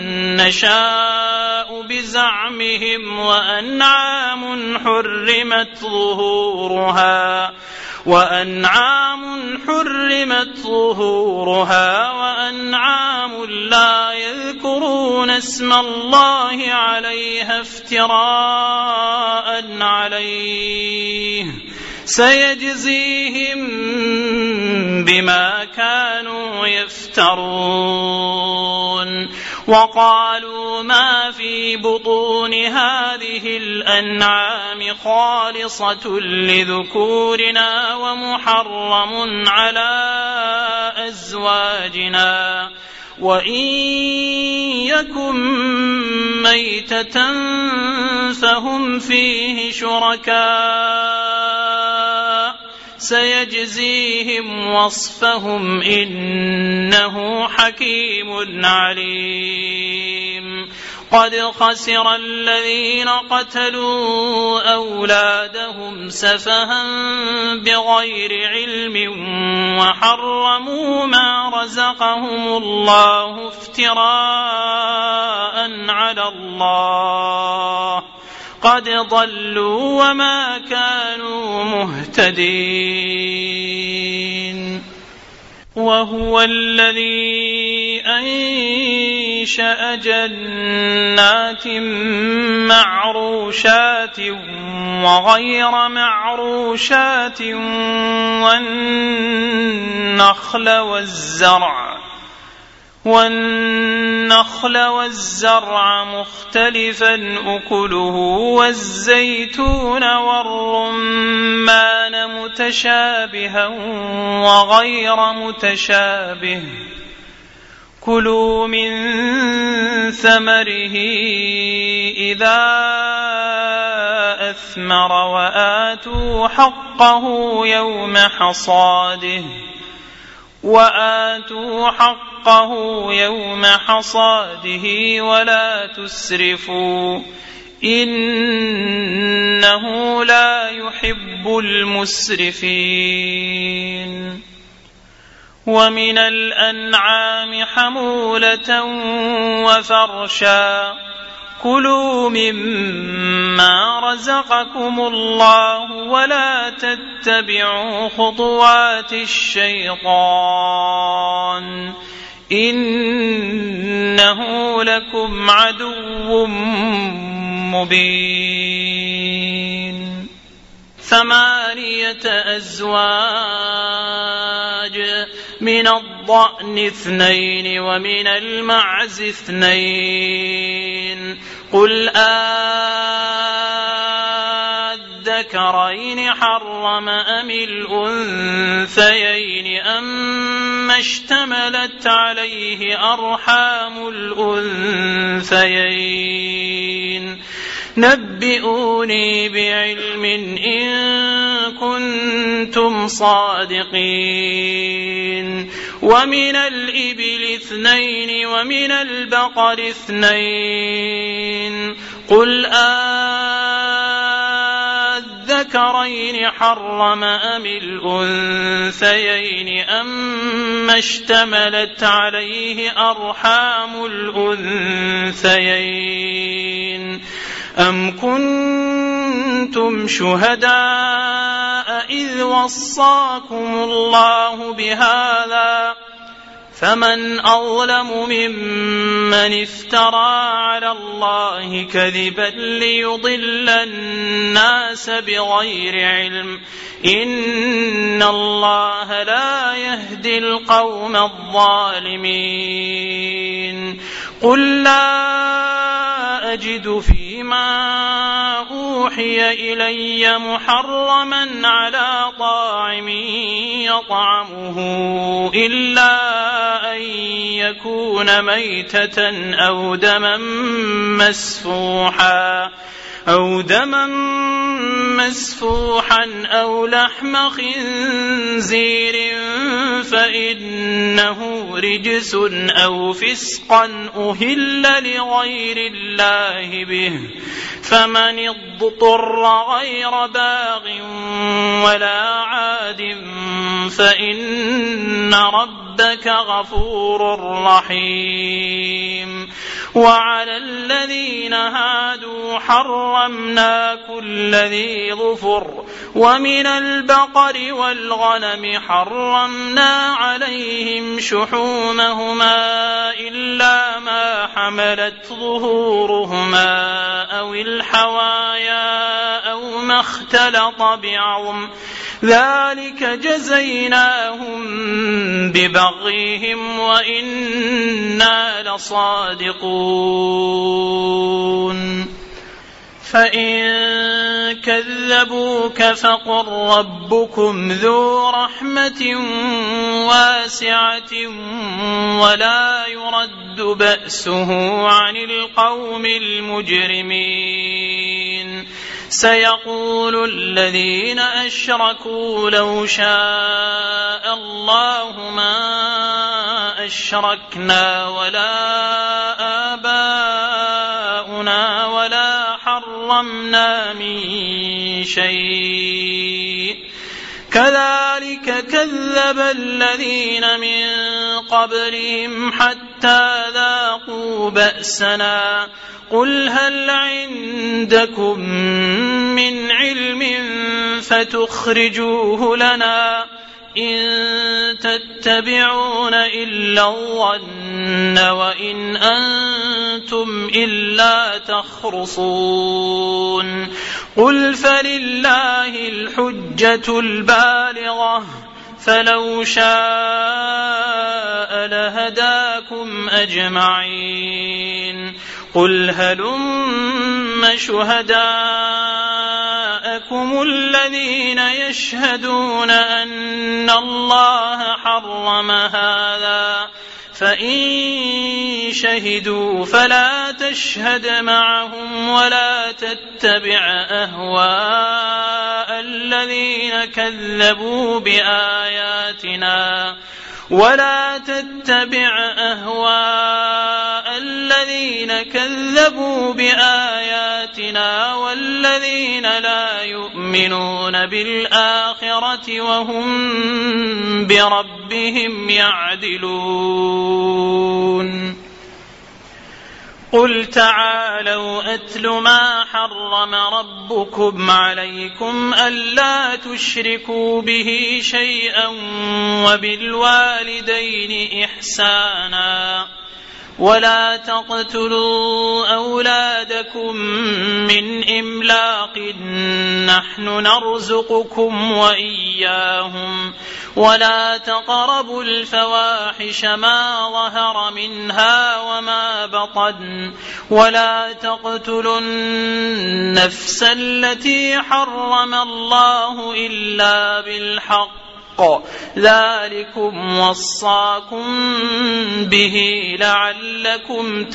Speaker 1: نشاء بزعمهم وأنعام حرمت ظهورها وأنعام حرمت ظهورها وأنعام لا يذكرون اسم الله عليها افتراء عليه سيجزيهم بما كانوا يفترون وقالوا ما في بطون هذه الأنعام خالصة لذكورنا ومحرم على أزواجنا وإن يكن ميتة فهم فيه شركاء سيجزيهم وصفهم إنه حكيم عليم قد خسر الذين قتلوا أولادهم سفها بغير علم وحرموا ما رزقهم الله افتراء على الله قد ضلوا وما كانوا مهتدين وهو الذي أنشأ جنات معروشات وغير معروشات والنخل والزرع والنخل والزرع مختلفا أكله والزيتون والرمان متشابها وغير متشابه كلوا من ثمره إذا أثمر وآتوا حقه يوم حصاده وآتوا حقه يوم حصاده ولا تسرفوا إنه لا يحب المسرفين ومن الأنعام حمولة وفرشا كلوا مما رزقكم الله ولا تتبعوا خطوات الشيطان إنه لكم عدو مبين ثمانية أزواج من الضأن اثنين ومن المعز اثنين قل الذكرين حرم أم الأنثيين أما اشتملت عليه أرحام الأنثيين نبئوني بعلم إن كنتم صادقين. ومن الإبل اثنين ومن البقر اثنين قل أذكرين حرم أم الأنثيين أما اشتملت عليه أرحام الأنثيين أم كنتم شهداء إذ وصاكم الله بهذا فمن أظلم ممن افترى على الله كذبا ليضل الناس بغير علم إن الله لا يهدي القوم الظالمين. قل لا أجد فيما أوحي إلي محرما على طاعم يطعمه إلا أن يكون ميتة أو دما مسفوحا أو دما مسفوحا أو لحم خنزير فإنه رجس أو فسقا أهل لغير الله به فمن اضطر غير باغ ولا عاد فإن ربك غفور رحيم. وعلى الذين هادوا حرمنا كل ذي ظفر ومن البقر والغنم حرمنا عليهم شحومهما إلا ما حملت ظهورهما أو الحوايا أو ما اختلط بعظم ذلك جزيناهم ببغيهم وإنا لصادقون. فإن كذبوك فقل ربكم ذو رحمة واسعة ولا يرد بأسه عن القوم المجرمين. سيقول الذين أشركوا لو شاء الله ما أشركنا ولا آباؤنا ولا حرمنا من شيء كذلك كذب الذين من قبلهم حتى ذاقوا بأسنا. قل هل عندكم من علم فتخرجوه لنا إن تتبعون إلا الظن وإن أنتم إلا تخرصون. قل فلله الحجة البالغة فلو شاء لهداكم أجمعين. قل هلم شهداءكم الذين يشهدون أن الله حرم هذا فإن شهدوا فلا تشهد معهم ولا تتبع أهواء الذين كذبوا بآياتنا ولا تتبع أهواء الذين كذبوا بآياتنا والذين لا يؤمنون بالآخرة وهم بربهم يعدلون. قل تعالوا أتل ما حرم ربكم عليكم ألا تشركوا به شيئا وبالوالدين إحسانا ولا تقتلوا أولادكم من إملاق نحن نرزقكم وإياهم ولا تقربوا الفواحش ما ظهر منها وما بطن ولا تقتلوا النفس التي حرم الله إلا بالحق ذلكم وصاكم به لعلكم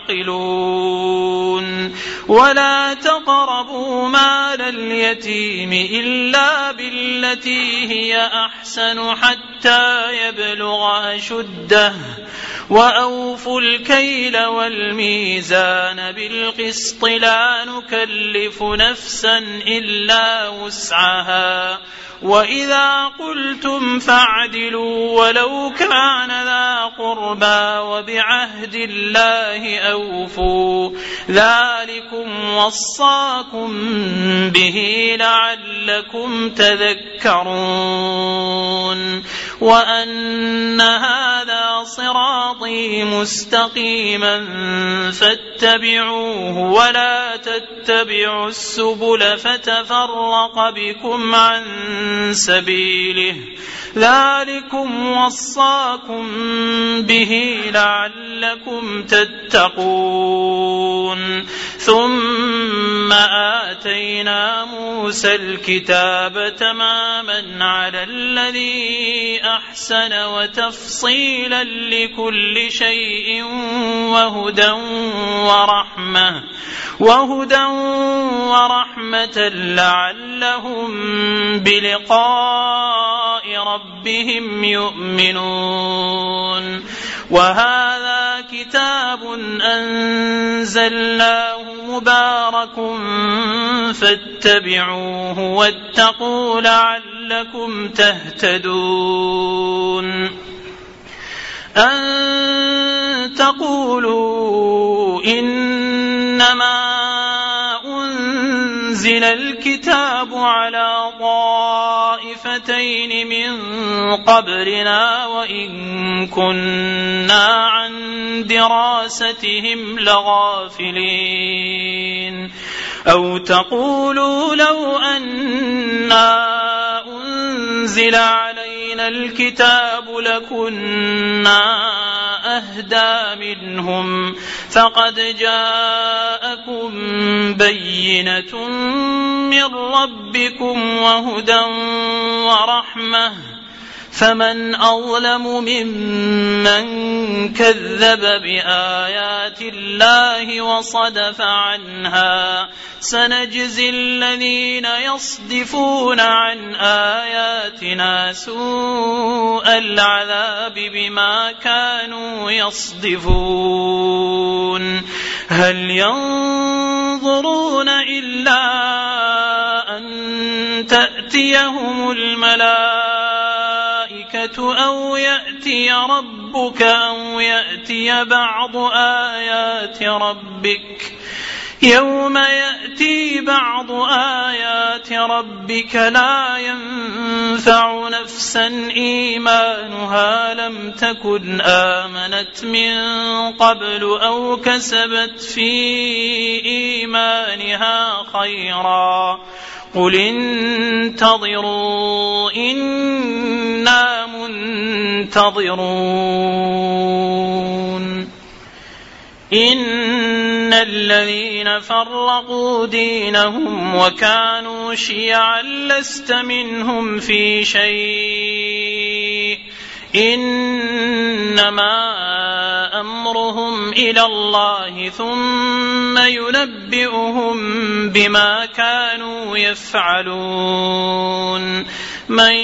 Speaker 1: تعقلون ولا تقربوا مال اليتيم إلا بالتي هي أحسن حتى يبلغ أشده وأوفوا الكيل والميزان بالقسط لا نكلف نفسا إلا وسعها وإذا قلتم فاعدلوا ولو كان ذا قربى وبعهد الله أوفوا ذلكم وصاكم به لعلكم تذكرون وأن هذا صراطي مستقيما فاتبعوه ولا تتبعوا السبل فتفرق بكم عن سبيله ذلكم وصاكم به لعلكم تتقون ثم آتينا موسى الكتاب تماما على الذي أحسن وتفصيلا لكل شيء وهدى ورحمة وهدى ورحمة لعلهم بلقاء ربهم يؤمنون وهذا كتاب أنزلناه مبارك فاتبعوه واتقوا لعلكم تهتدون أن تقولوا إنما أنزل الكتاب على طائفتين من قبلنا وإن كنا عن دراستهم لغافلين أو تقولوا لو أنا أنزل علينا الكتاب لكنا أهدى منهم فقد جاءكم بينة من ربكم وهدى ورحمة فمن أظلم ممن كذب بآيات الله وصدف عنها سنجزي الذين يصدفون عن آياتنا سوء العذاب بما كانوا يصدفون هل ينظرون إلا أن تأتيهم الملائكة أو يأتي ربك أو يأتي بعض آيات ربك يوم يأتي بعض آيات ربك لا ينفع نفسا إيمانها لم تكن آمنت من قبل أو كسبت في إيمانها خيرا قل انتظروا إنا منتظرون إن الذين فرقوا دينهم وكانوا شيعا لست منهم في شيء إنما أمرهم إلى الله ثم ينبئهم بما كانوا يفعلون من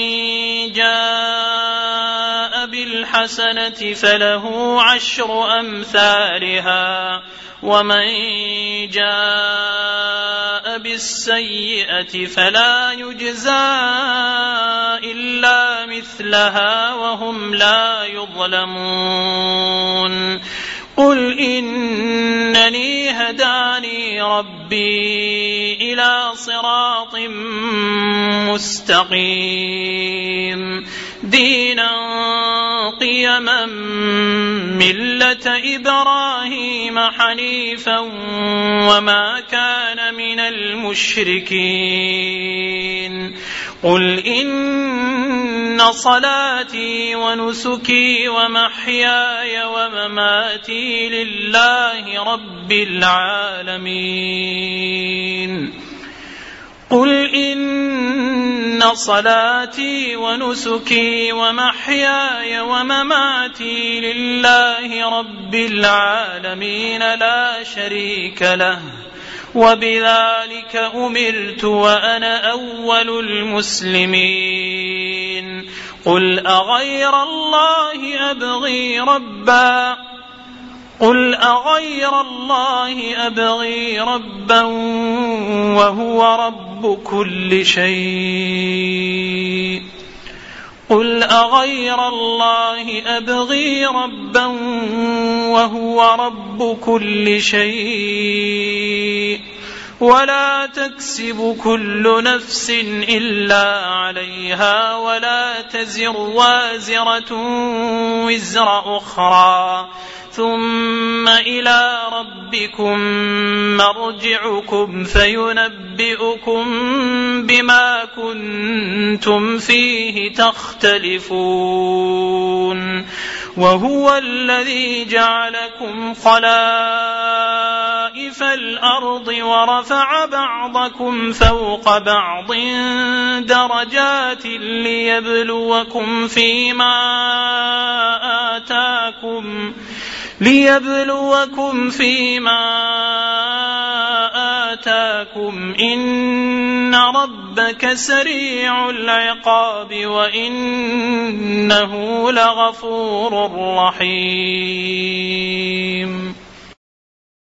Speaker 1: جاء بالحسنة فله عشر أمثالها ومن جاء بالسيئة فلا يجزى إلا مثلها وهم لا يظلمون
Speaker 2: قل إنني هداني ربي إلى صراط مستقيم دينا قيما ملة إبراهيم حنيفا وما كان من المشركين قل إن صلاتي ونسكي ومحياي ومماتي لله رب العالمين قل إن صلاتي ونسكي ومحياي ومماتي لله رب العالمين لا شريك له وبذلك أمرت وأنا أول المسلمين قل أغير الله أبغي ربا قل أغير الله أبغي ربا وهو رب كل شيء قل أغير الله أبغي ربا وهو رب كل شيء ولا تكسب كل نفس إلا عليها ولا تزر وازرة وزر أخرى ثم إلى ربكم مرجعكم فينبئكم بما كنتم فيه تختلفون وهو الذي جعلكم خلائف الأرض ورفع بعضكم فوق بعض درجات ليبلوكم فيما آتاكم ليبلوكم فيما آتاكم إن ربك سريع العقاب وإنه لغفور رحيم